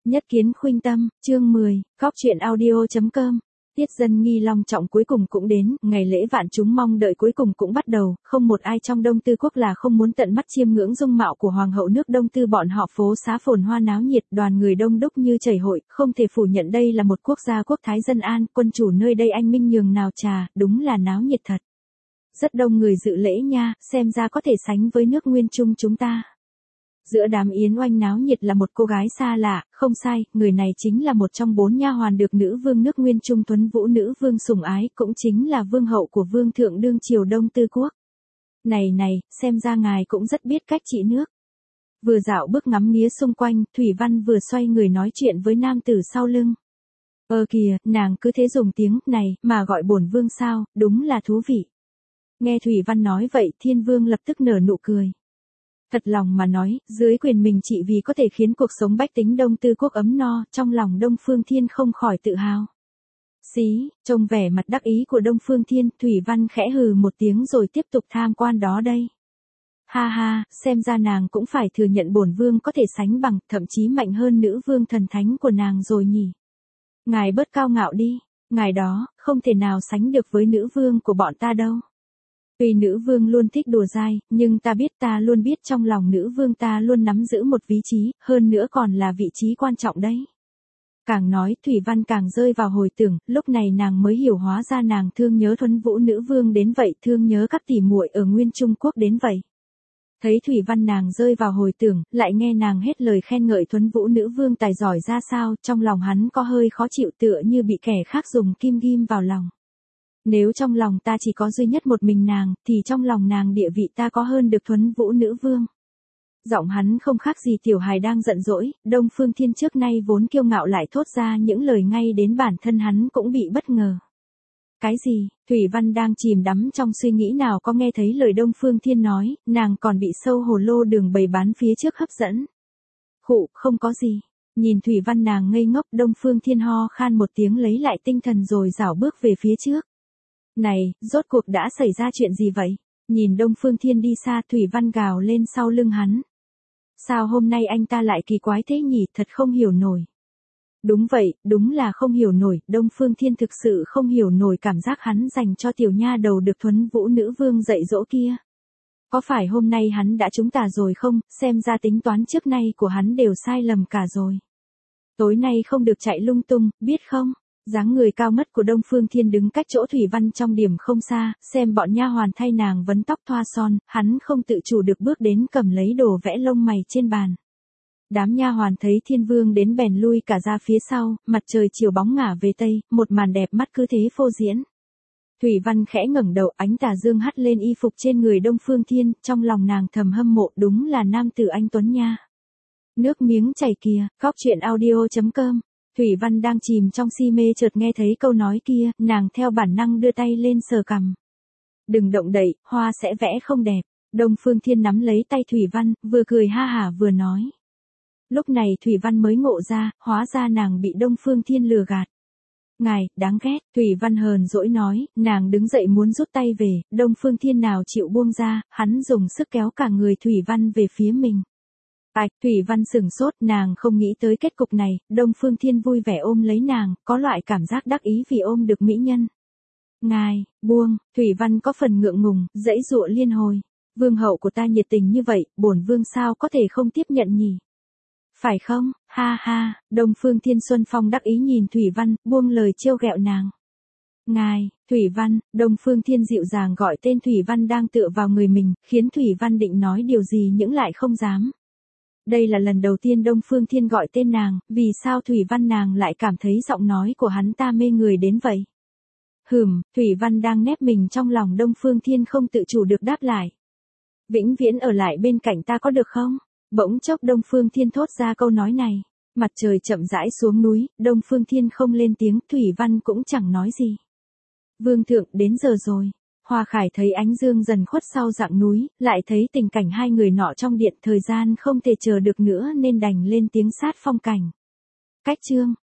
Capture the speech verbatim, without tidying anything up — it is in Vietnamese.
Nhất kiến khuynh tâm, chương mười, góc truyện audio chấm com. Tiết dân nghi long trọng cuối cùng cũng đến, ngày lễ vạn chúng mong đợi cuối cùng cũng bắt đầu, không một ai trong Đông Tư quốc là không muốn tận mắt chiêm ngưỡng dung mạo của hoàng hậu nước Đông Tư. Bọn họ phố xá phồn hoa náo nhiệt, đoàn người đông đúc như chảy hội, không thể phủ nhận đây là một quốc gia quốc thái dân an, quân chủ nơi đây anh minh nhường nào trà, đúng là náo nhiệt thật. Rất đông người dự lễ nha, xem ra có thể sánh với nước Nguyên Trung chúng ta. Giữa đám yến oanh náo nhiệt là một cô gái xa lạ, không sai, người này chính là một trong bốn nha hoàn được nữ vương nước Nguyên Trung Tuấn Vũ nữ vương sủng ái, cũng chính là vương hậu của vương thượng đương triều Đông Tư quốc. Này này, xem ra ngài cũng rất biết cách trị nước. Vừa dạo bước ngắm nghía xung quanh, Thủy Văn vừa xoay người nói chuyện với nam tử sau lưng. Ơ kìa, nàng cứ thế dùng tiếng này mà gọi bổn vương sao, đúng là thú vị. Nghe Thủy Văn nói vậy, Thiên Vương lập tức nở nụ cười. Thật lòng mà nói, dưới quyền mình trị vì có thể khiến cuộc sống bách tính Đông Tư quốc ấm no, trong lòng Đông Phương Thiên không khỏi tự hào. Xí, trông vẻ mặt đắc ý của Đông Phương Thiên, Thủy Văn khẽ hừ một tiếng rồi tiếp tục tham quan đó đây. Ha ha, xem ra nàng cũng phải thừa nhận bổn vương có thể sánh bằng, thậm chí mạnh hơn nữ vương thần thánh của nàng rồi nhỉ. Ngài bớt cao ngạo đi, ngài đó, không thể nào sánh được với nữ vương của bọn ta đâu. Tuy nữ vương luôn thích đùa dai, nhưng ta biết ta luôn biết trong lòng nữ vương ta luôn nắm giữ một vị trí, hơn nữa còn là vị trí quan trọng đấy. Càng nói Thủy Văn càng rơi vào hồi tưởng, lúc này nàng mới hiểu hóa ra nàng thương nhớ Thuấn Vũ nữ vương đến vậy, thương nhớ các tỷ muội ở Nguyên Trung Quốc đến vậy. Thấy Thủy Văn nàng rơi vào hồi tưởng, lại nghe nàng hết lời khen ngợi Thuấn Vũ nữ vương tài giỏi ra sao, trong lòng hắn có hơi khó chịu tựa như bị kẻ khác dùng kim ghim vào lòng. Nếu trong lòng ta chỉ có duy nhất một mình nàng, thì trong lòng nàng địa vị ta có hơn được Thuấn Vũ nữ vương. Giọng hắn không khác gì tiểu hài đang giận dỗi, Đông Phương Thiên trước nay vốn kiêu ngạo lại thốt ra những lời ngay đến bản thân hắn cũng bị bất ngờ. Cái gì? Thủy Văn đang chìm đắm trong suy nghĩ nào có nghe thấy lời Đông Phương Thiên nói, nàng còn bị sâu hồ lô đường bày bán phía trước hấp dẫn. Khụ, không có gì. Nhìn Thủy Văn nàng ngây ngốc, Đông Phương Thiên ho khan một tiếng lấy lại tinh thần rồi rảo bước về phía trước. Này, rốt cuộc đã xảy ra chuyện gì vậy? Nhìn Đông Phương Thiên đi xa, Thủy Văn gào lên sau lưng hắn. Sao hôm nay anh ta lại kỳ quái thế nhỉ, thật không hiểu nổi. Đúng vậy, đúng là không hiểu nổi, Đông Phương Thiên thực sự không hiểu nổi cảm giác hắn dành cho tiểu nha đầu được Thuấn Vũ nữ vương dạy dỗ kia. Có phải hôm nay hắn đã trúng tà rồi không, xem ra tính toán trước nay của hắn đều sai lầm cả rồi. Tối nay không được chạy lung tung, biết không? Dáng người cao ngất của Đông Phương Thiên đứng cách chỗ Thủy Văn trong điểm không xa, xem bọn nha hoàn thay nàng vấn tóc thoa son, hắn không tự chủ được bước đến cầm lấy đồ vẽ lông mày trên bàn. Đám nha hoàn thấy Thiên Vương đến bèn lui cả ra phía sau, mặt trời chiều bóng ngả về tây, một màn đẹp mắt cứ thế phô diễn. Thủy Văn khẽ ngẩng đầu, ánh tà dương hắt lên y phục trên người Đông Phương Thiên, trong lòng nàng thầm hâm mộ, đúng là nam tử anh tuấn nha. Nước miếng chảy kìa, góc truyện audio chấm com. Thủy Văn đang chìm trong si mê chợt nghe thấy câu nói kia, nàng theo bản năng đưa tay lên sờ cằm. Đừng động đậy, hoa sẽ vẽ không đẹp. Đông Phương Thiên nắm lấy tay Thủy Văn, vừa cười ha hả vừa nói. Lúc này Thủy Văn mới ngộ ra, hóa ra nàng bị Đông Phương Thiên lừa gạt. Ngài, đáng ghét, Thủy Văn hờn dỗi nói, nàng đứng dậy muốn rút tay về, Đông Phương Thiên nào chịu buông ra, hắn dùng sức kéo cả người Thủy Văn về phía mình. Ảch, Thủy Văn sửng sốt, nàng không nghĩ tới kết cục này, Đông Phương Thiên vui vẻ ôm lấy nàng, có loại cảm giác đắc ý vì ôm được mỹ nhân. Ngài, buông, Thủy Văn có phần ngượng ngùng, dãy dụa liên hồi. Vương hậu của ta nhiệt tình như vậy, bổn vương sao có thể không tiếp nhận nhỉ? Phải không, ha ha, Đông Phương Thiên Xuân Phong đắc ý nhìn Thủy Văn, buông lời trêu ghẹo nàng. Ngài, Thủy Văn, Đông Phương Thiên dịu dàng gọi tên Thủy Văn đang tựa vào người mình, khiến Thủy Văn định nói điều gì nhưng lại không dám. Đây là lần đầu tiên Đông Phương Thiên gọi tên nàng, vì sao Thủy Văn nàng lại cảm thấy giọng nói của hắn ta mê người đến vậy? Hừm, Thủy Văn đang nép mình trong lòng Đông Phương Thiên không tự chủ được đáp lại. Vĩnh viễn ở lại bên cạnh ta có được không? Bỗng chốc Đông Phương Thiên thốt ra câu nói này. Mặt trời chậm rãi xuống núi, Đông Phương Thiên không lên tiếng, Thủy Văn cũng chẳng nói gì. Vương thượng, đến giờ rồi. Hoa Khải thấy ánh dương dần khuất sau rặng núi, lại thấy tình cảnh hai người nọ trong điện, thời gian không thể chờ được nữa nên đành lên tiếng sát phong cảnh. Cách chương.